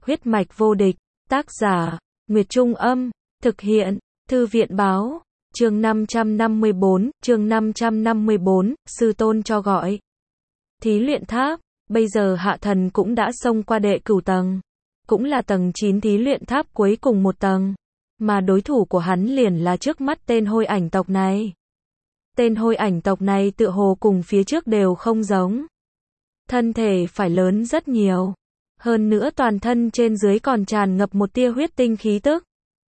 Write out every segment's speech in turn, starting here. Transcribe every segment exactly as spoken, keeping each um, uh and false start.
Huyết mạch vô địch, tác giả, Nguyệt Trung Âm, thực hiện, Thư viện Báo, chương năm trăm năm mươi bốn, chương năm trăm năm mươi bốn, sư tôn cho gọi. Thí luyện tháp, bây giờ hạ thần cũng đã xông qua đệ cửu tầng, cũng là tầng chín thí luyện tháp cuối cùng một tầng, mà đối thủ của hắn liền là trước mắt tên hôi ảnh tộc này. Tên hôi ảnh tộc này tựa hồ cùng phía trước đều không giống. Thân thể phải lớn rất nhiều. Hơn nữa toàn thân trên dưới còn tràn ngập một tia huyết tinh khí tức.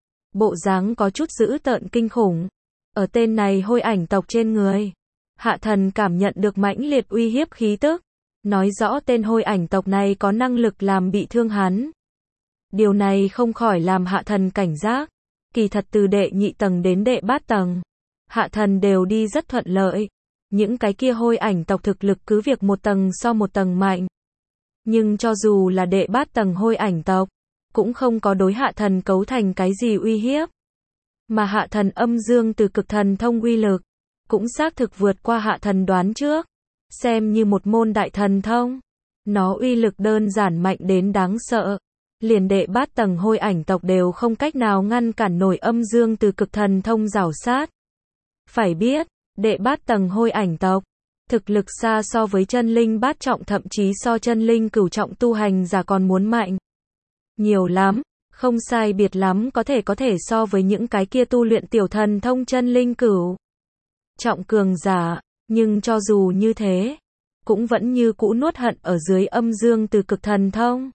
Bộ dáng có chút dữ tợn kinh khủng. Ở tên này hôi ảnh tộc trên người, hạ thần cảm nhận được mãnh liệt uy hiếp khí tức. Nói rõ tên hôi ảnh tộc này có năng lực làm bị thương hắn. Điều này không khỏi làm hạ thần cảnh giác. Kỳ thật từ đệ nhị tầng đến đệ bát tầng, hạ thần đều đi rất thuận lợi. Những cái kia hôi ảnh tộc thực lực cứ việc một tầng so một tầng mạnh. Nhưng cho dù là đệ bát tầng hôi ảnh tộc, cũng không có đối hạ thần cấu thành cái gì uy hiếp. Mà hạ thần âm dương từ cực thần thông uy lực, cũng xác thực vượt qua hạ thần đoán trước. Xem như một môn đại thần thông. Nó uy lực đơn giản mạnh đến đáng sợ. Liền đệ bát tầng hôi ảnh tộc đều không cách nào ngăn cản nổi âm dương từ cực thần thông rảo sát. Phải biết, đệ bát tầng hôi ảnh tộc, thực lực xa so với chân linh bát trọng, thậm chí so chân linh cửu trọng tu hành giả còn muốn mạnh. Nhiều lắm, không sai biệt lắm có thể có thể so với những cái kia tu luyện tiểu thần thông chân linh cửu trọng cường giả, nhưng cho dù như thế, cũng vẫn như cũ nuốt hận ở dưới âm dương từ cực thần thông.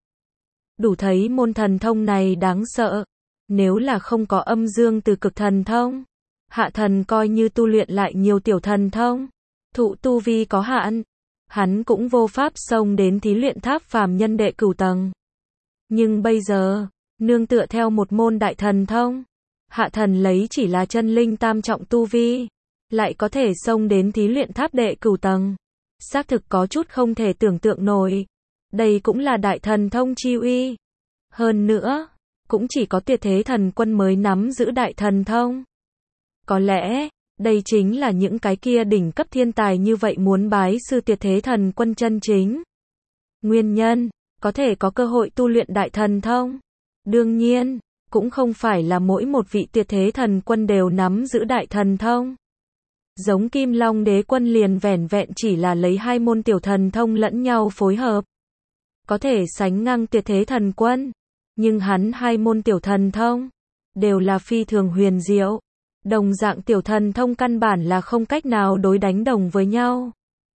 Đủ thấy môn thần thông này đáng sợ. Nếu là không có âm dương từ cực thần thông, hạ thần coi như tu luyện lại nhiều tiểu thần thông, thụ tu vi có hạn, hắn cũng vô pháp xông đến thí luyện tháp phàm nhân đệ cửu tầng. Nhưng bây giờ, nương tựa theo một môn đại thần thông, hạ thần lấy chỉ là chân linh tam trọng tu vi, lại có thể xông đến thí luyện tháp đệ cửu tầng. Xác thực có chút không thể tưởng tượng nổi. Đây cũng là đại thần thông chi uy. Hơn nữa, cũng chỉ có tuyệt thế thần quân mới nắm giữ đại thần thông. Có lẽ, đây chính là những cái kia đỉnh cấp thiên tài như vậy muốn bái sư tuyệt thế thần quân chân chính. Nguyên nhân, có thể có cơ hội tu luyện đại thần thông. Đương nhiên, cũng không phải là mỗi một vị tuyệt thế thần quân đều nắm giữ đại thần thông. Giống Kim Long Đế Quân liền vẻn vẹn chỉ là lấy hai môn tiểu thần thông lẫn nhau phối hợp, có thể sánh ngang tuyệt thế thần quân. Nhưng hắn hai môn tiểu thần thông đều là phi thường huyền diệu. Đồng dạng tiểu thần thông căn bản là không cách nào đối đánh đồng với nhau.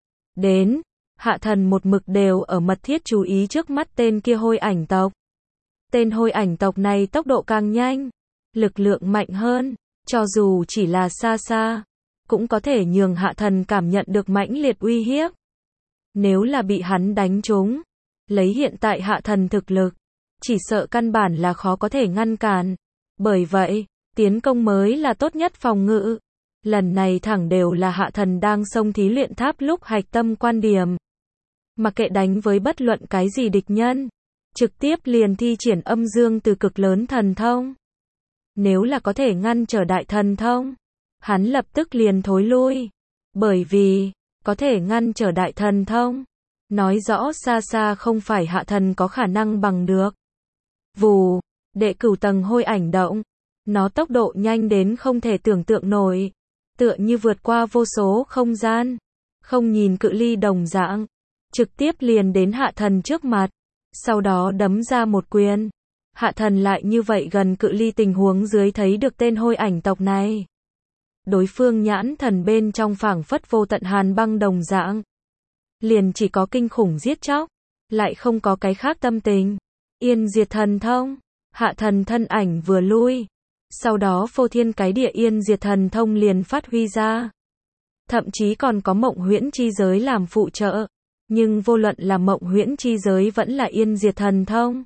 Đến, hạ thần một mực đều ở mật thiết chú ý trước mắt tên kia hôi ảnh tộc. Tên hôi ảnh tộc này tốc độ càng nhanh, lực lượng mạnh hơn, cho dù chỉ là xa xa, cũng có thể nhường hạ thần cảm nhận được mãnh liệt uy hiếp. Nếu là bị hắn đánh trúng, lấy hiện tại hạ thần thực lực, chỉ sợ căn bản là khó có thể ngăn cản. Bởi vậy, tiến công mới là tốt nhất phòng ngự. Lần này thẳng đều là hạ thần đang xông thí luyện tháp lúc hạch tâm quan điểm. Mặc kệ đánh với bất luận cái gì địch nhân, trực tiếp liền thi triển âm dương từ cực lớn thần thông. Nếu là có thể ngăn trở đại thần thông, hắn lập tức liền thối lui. Bởi vì, có thể ngăn trở đại thần thông, nói rõ xa xa không phải hạ thần có khả năng bằng được. Vù, đệ cửu tầng hôi ảnh động. Nó tốc độ nhanh đến không thể tưởng tượng nổi. Tựa như vượt qua vô số không gian. Không nhìn cự ly đồng dạng. Trực tiếp liền đến hạ thần trước mặt. Sau đó đấm ra một quyền. Hạ thần lại như vậy gần cự ly tình huống dưới thấy được tên hôi ảnh tộc này. Đối phương nhãn thần bên trong phảng phất vô tận hàn băng đồng dạng. Liền chỉ có kinh khủng giết chóc. Lại không có cái khác tâm tình. Yên diệt thần thông. Hạ thần thân ảnh vừa lui. Sau đó phô thiên cái địa yên diệt thần thông liền phát huy ra. Thậm chí còn có mộng huyễn chi giới làm phụ trợ. Nhưng vô luận là mộng huyễn chi giới vẫn là yên diệt thần thông,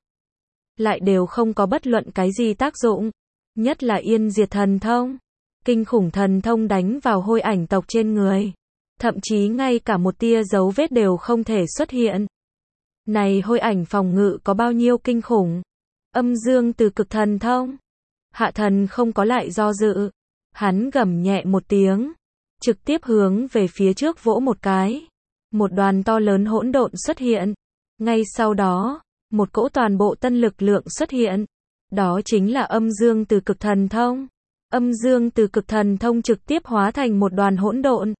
lại đều không có bất luận cái gì tác dụng. Nhất là yên diệt thần thông. Kinh khủng thần thông đánh vào hôi ảnh tộc trên người. Thậm chí ngay cả một tia dấu vết đều không thể xuất hiện. Này hôi ảnh phòng ngự có bao nhiêu kinh khủng. Âm dương từ cực thần thông. Hạ thần không có lại do dự. Hắn gầm nhẹ một tiếng. Trực tiếp hướng về phía trước vỗ một cái. Một đoàn to lớn hỗn độn xuất hiện. Ngay sau đó, một cỗ toàn bộ tân lực lượng xuất hiện. Đó chính là âm dương từ cực thần thông. Âm dương từ cực thần thông trực tiếp hóa thành một đoàn hỗn độn,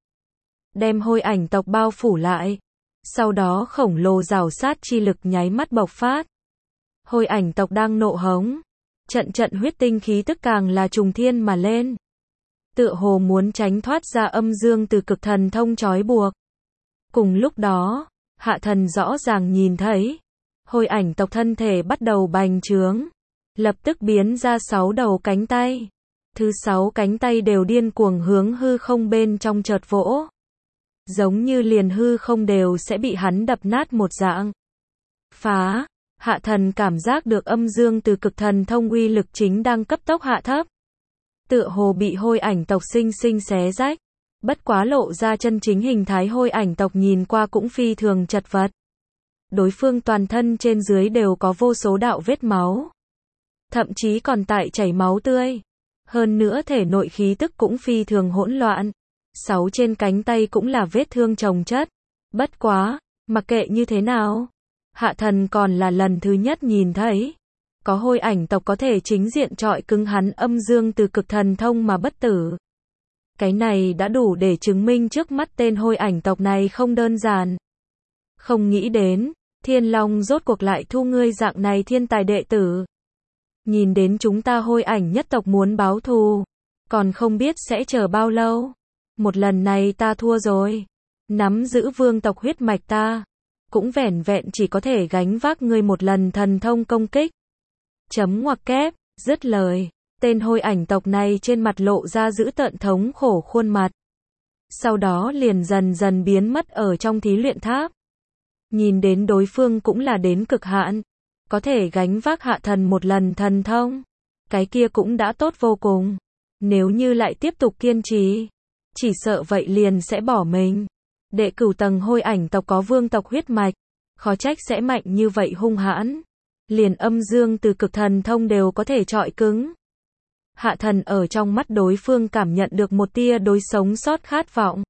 đem Hôi Ảnh tộc bao phủ lại. Sau đó khổng lồ rào sát chi lực nháy mắt bộc phát. Hôi Ảnh tộc đang nộ hống. Trận trận huyết tinh khí tức càng là trùng thiên mà lên. Tựa hồ muốn tránh thoát ra âm dương từ cực thần thông trói buộc. Cùng lúc đó, Hạ Thần rõ ràng nhìn thấy, Hôi Ảnh tộc thân thể bắt đầu bành trướng, lập tức biến ra sáu đầu cánh tay. Thứ sáu cánh tay đều điên cuồng hướng hư không bên trong chợt vỗ. Giống như liền hư không đều sẽ bị hắn đập nát một dạng. Phá, Hạ Thần cảm giác được âm dương từ cực thần thông uy lực chính đang cấp tốc hạ thấp. Tựa hồ bị Hôi Ảnh tộc sinh sinh xé rách. Bất quá lộ ra chân chính hình thái Hôi Ảnh tộc nhìn qua cũng phi thường chật vật. Đối phương toàn thân trên dưới đều có vô số đạo vết máu. Thậm chí còn tại chảy máu tươi. Hơn nữa thể nội khí tức cũng phi thường hỗn loạn. Sáu trên cánh tay cũng là vết thương chồng chất. Bất quá, mặc kệ như thế nào, Hạ Thần còn là lần thứ nhất nhìn thấy. Có Hôi Ảnh tộc có thể chính diện trọi cứng hắn âm dương từ cực thần thông mà bất tử. Cái này đã đủ để chứng minh trước mắt tên Hôi Ảnh tộc này không đơn giản. Không nghĩ đến, Thiên Long rốt cuộc lại thu ngươi dạng này thiên tài đệ tử. Nhìn đến chúng ta Hôi Ảnh nhất tộc muốn báo thù, còn không biết sẽ chờ bao lâu. Một lần này ta thua rồi. Nắm giữ vương tộc huyết mạch ta, cũng vẻn vẹn chỉ có thể gánh vác ngươi một lần thần thông công kích. Chấm ngoặc kép, dứt lời, tên Hôi Ảnh tộc này trên mặt lộ ra dữ tợn thống khổ khuôn mặt. Sau đó liền dần dần biến mất ở trong thí luyện tháp. Nhìn đến đối phương cũng là đến cực hạn, có thể gánh vác Hạ Thần một lần thần thông. Cái kia cũng đã tốt vô cùng. Nếu như lại tiếp tục kiên trì, chỉ sợ vậy liền sẽ bỏ mình. Đệ cửu tầng Hôi Ảnh tộc có vương tộc huyết mạch, khó trách sẽ mạnh như vậy hung hãn. Liền âm dương từ cực thần thông đều có thể trọi cứng. Hạ Thần ở trong mắt đối phương cảm nhận được một tia đối sống sót khát vọng.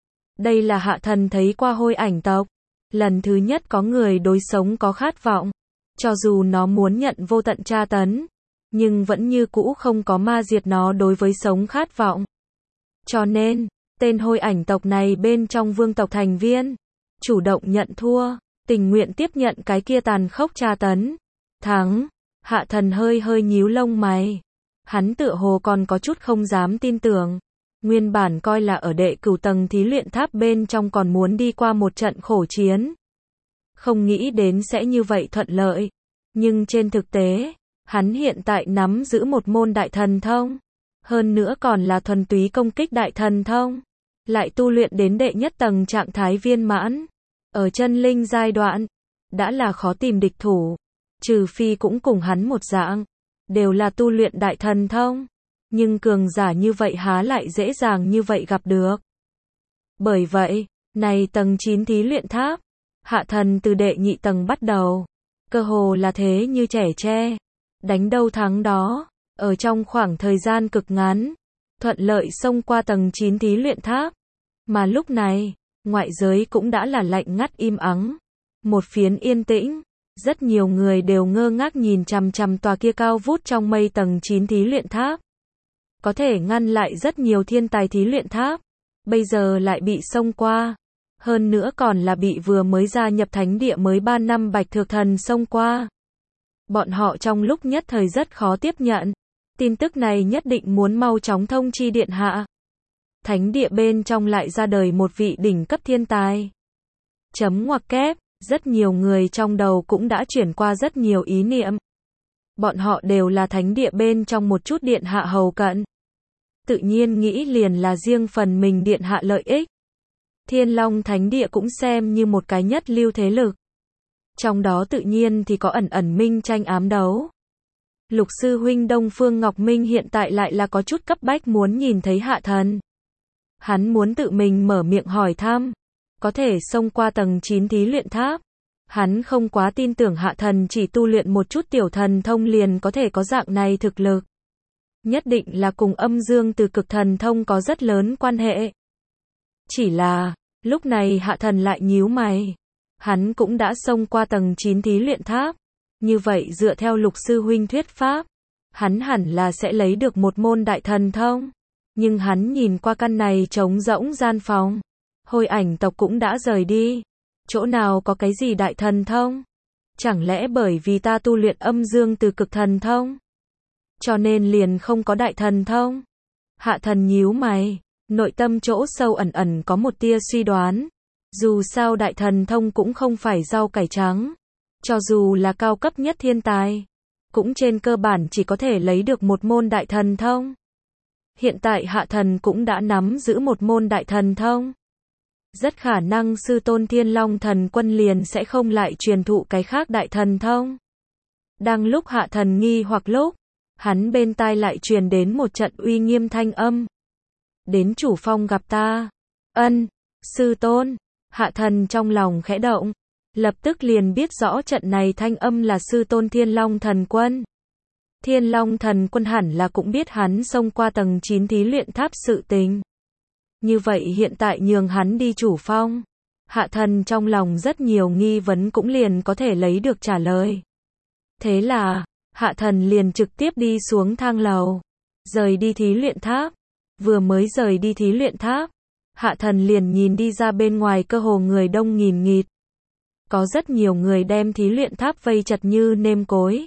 Đây là Hạ Thần thấy qua Hôi Ảnh tộc. Lần thứ nhất có người đối sống có khát vọng. Cho dù nó muốn nhận vô tận tra tấn, nhưng vẫn như cũ không có ma diệt nó đối với sống khát vọng. Cho nên, tên Hôi Ảnh tộc này bên trong vương tộc thành viên, chủ động nhận thua, tình nguyện tiếp nhận cái kia tàn khốc tra tấn. Thắng, Hạ Thần hơi hơi nhíu lông mày. Hắn tựa hồ còn có chút không dám tin tưởng. Nguyên bản coi là ở đệ cửu tầng thí luyện tháp bên trong còn muốn đi qua một trận khổ chiến. Không nghĩ đến sẽ như vậy thuận lợi. Nhưng trên thực tế, hắn hiện tại nắm giữ một môn đại thần thông. Hơn nữa còn là thuần túy công kích đại thần thông. Lại tu luyện đến đệ nhất tầng trạng thái viên mãn. Ở chân linh giai đoạn, đã là khó tìm địch thủ. Trừ phi cũng cùng hắn một dạng, đều là tu luyện đại thần thông. Nhưng cường giả như vậy há lại dễ dàng như vậy gặp được. Bởi vậy, này tầng chín thí luyện tháp, Hạ Thần từ đệ nhị tầng bắt đầu, cơ hồ là thế như trẻ tre, đánh đâu thắng đó, ở trong khoảng thời gian cực ngắn, thuận lợi xông qua tầng chín thí luyện tháp. Mà lúc này, ngoại giới cũng đã là lạnh ngắt im ắng, một phiến yên tĩnh, rất nhiều người đều ngơ ngác nhìn chằm chằm tòa kia cao vút trong mây tầng chín thí luyện tháp. Có thể ngăn lại rất nhiều thiên tài thí luyện tháp, bây giờ lại bị xông qua. Hơn nữa còn là bị vừa mới gia nhập thánh địa mới ba năm Bạch Thược Thần xông qua. Bọn họ trong lúc nhất thời rất khó tiếp nhận. Tin tức này nhất định muốn mau chóng thông chi điện hạ. Thánh địa bên trong lại ra đời một vị đỉnh cấp thiên tài. Chấm ngoặc kép, rất nhiều người trong đầu cũng đã chuyển qua rất nhiều ý niệm. Bọn họ đều là thánh địa bên trong một chút điện hạ hầu cận. Tự nhiên nghĩ liền là riêng phần mình điện hạ lợi ích. Thiên Long Thánh Địa cũng xem như một cái nhất lưu thế lực. Trong đó tự nhiên thì có ẩn ẩn minh tranh ám đấu. Lục sư huynh Đông Phương Ngọc Minh hiện tại lại là có chút cấp bách muốn nhìn thấy Hạ Thần. Hắn muốn tự mình mở miệng hỏi thăm, có thể xông qua tầng chín thí luyện tháp. Hắn không quá tin tưởng Hạ Thần chỉ tu luyện một chút tiểu thần thông liền có thể có dạng này thực lực. Nhất định là cùng âm dương từ cực thần thông có rất lớn quan hệ. Chỉ là, lúc này Hạ Thần lại nhíu mày. Hắn cũng đã xông qua tầng chín thí luyện tháp, Như vậy dựa theo Lục sư huynh thuyết pháp, hắn hẳn là sẽ lấy được một môn đại thần thông. Nhưng hắn nhìn qua căn này trống rỗng gian phòng. Hồi ảnh tộc cũng đã rời đi. Chỗ nào có cái gì đại thần thông? Chẳng lẽ bởi vì ta tu luyện âm dương từ cực thần thông, cho nên liền không có đại thần thông? Hạ thần nhíu mày, nội tâm chỗ sâu ẩn ẩn có một tia suy đoán. Dù sao đại thần thông cũng không phải rau cải trắng. Cho dù là cao cấp nhất thiên tài, cũng trên cơ bản chỉ có thể lấy được một môn đại thần thông. Hiện tại hạ thần cũng đã nắm giữ một môn đại thần thông. Rất khả năng sư tôn Thiên Long Thần Quân liền sẽ không lại truyền thụ cái khác đại thần thông. Đang lúc hạ thần nghi hoặc lúc, hắn bên tai lại truyền đến một trận uy nghiêm thanh âm. Đến chủ phong gặp ta. Ân, sư tôn. Hạ thần trong lòng khẽ động, lập tức liền biết rõ trận này thanh âm là sư tôn Thiên Long Thần Quân. Thiên Long Thần Quân hẳn là cũng biết hắn xông qua tầng chín thí luyện tháp sự tình. Như vậy hiện tại nhường hắn đi chủ phong, hạ thần trong lòng rất nhiều nghi vấn cũng liền có thể lấy được trả lời. Thế là, hạ thần liền trực tiếp đi xuống thang lầu, rời đi thí luyện tháp. Vừa mới rời đi thí luyện tháp, hạ thần liền nhìn đi ra bên ngoài cơ hồ người đông nghìn nghịt. Có rất nhiều người đem thí luyện tháp vây chặt như nêm cối.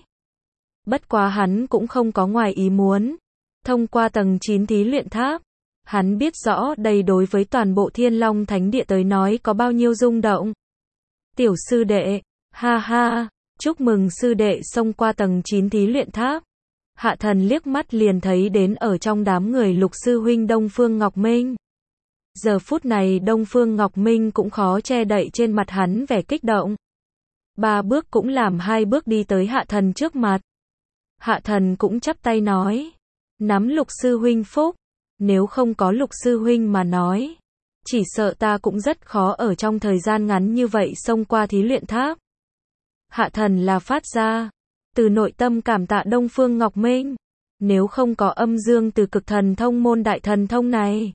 Bất quá hắn cũng không có ngoài ý muốn. Thông qua tầng chín thí luyện tháp, hắn biết rõ đây đối với toàn bộ Thiên Long Thánh Địa tới nói có bao nhiêu rung động. Tiểu sư đệ, ha ha, chúc mừng sư đệ xông qua tầng chín thí luyện tháp. Hạ thần liếc mắt liền thấy đến ở trong đám người Lục sư huynh Đông Phương Ngọc Minh. Giờ phút này Đông Phương Ngọc Minh cũng khó che đậy trên mặt hắn vẻ kích động. Ba bước cũng làm hai bước đi tới hạ thần trước mặt. Hạ thần cũng chắp tay nói, nắm Lục sư huynh phúc, nếu không có Lục sư huynh mà nói, chỉ sợ ta cũng rất khó ở trong thời gian ngắn như vậy xông qua thí luyện tháp. Hạ thần là phát ra từ nội tâm cảm tạ Đông Phương Ngọc Minh, nếu không có âm dương từ cực thần thông môn đại thần thông này,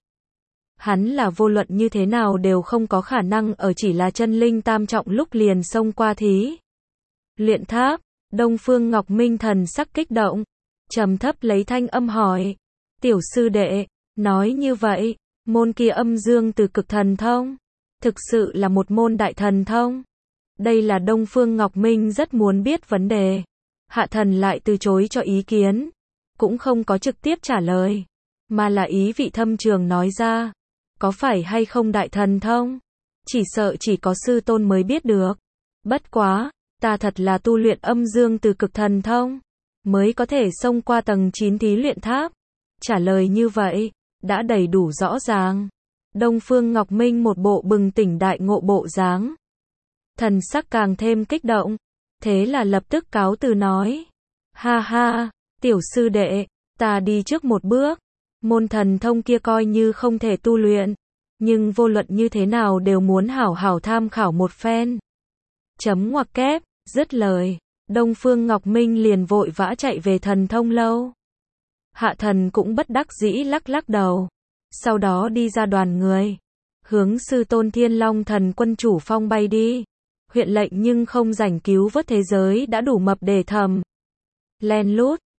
hắn là vô luận như thế nào đều không có khả năng ở chỉ là chân linh tam trọng lúc liền xông qua thí luyện tháp. Đông Phương Ngọc Minh thần sắc kích động, trầm thấp lấy thanh âm hỏi, tiểu sư đệ, nói như vậy, môn kia âm dương từ cực thần thông, thực sự là một môn đại thần thông? Đây là Đông Phương Ngọc Minh rất muốn biết vấn đề. Hạ thần lại từ chối cho ý kiến, cũng không có trực tiếp trả lời, mà là ý vị thâm trường nói ra, có phải hay không đại thần thông, chỉ sợ chỉ có sư tôn mới biết được. Bất quá, ta thật là tu luyện âm dương từ cực thần thông, mới có thể xông qua tầng chín thí luyện tháp. Trả lời như vậy, đã đầy đủ rõ ràng. Đông Phương Ngọc Minh một bộ bừng tỉnh đại ngộ bộ dáng. Thần sắc càng thêm kích động, thế là lập tức cáo từ nói, ha ha, tiểu sư đệ, ta đi trước một bước, môn thần thông kia coi như không thể tu luyện, nhưng vô luận như thế nào đều muốn hảo hảo tham khảo một phen. Chấm ngoặc kép, dứt lời, Đông Phương Ngọc Minh liền vội vã chạy về thần thông lâu. Hạ thần cũng bất đắc dĩ lắc lắc đầu, sau đó đi ra đoàn người, hướng sư tôn Thiên Long Thần Quân chủ phong bay đi. Huyện lệnh nhưng không rảnh cứu vớt thế giới đã đủ mập để thầm. Len lút,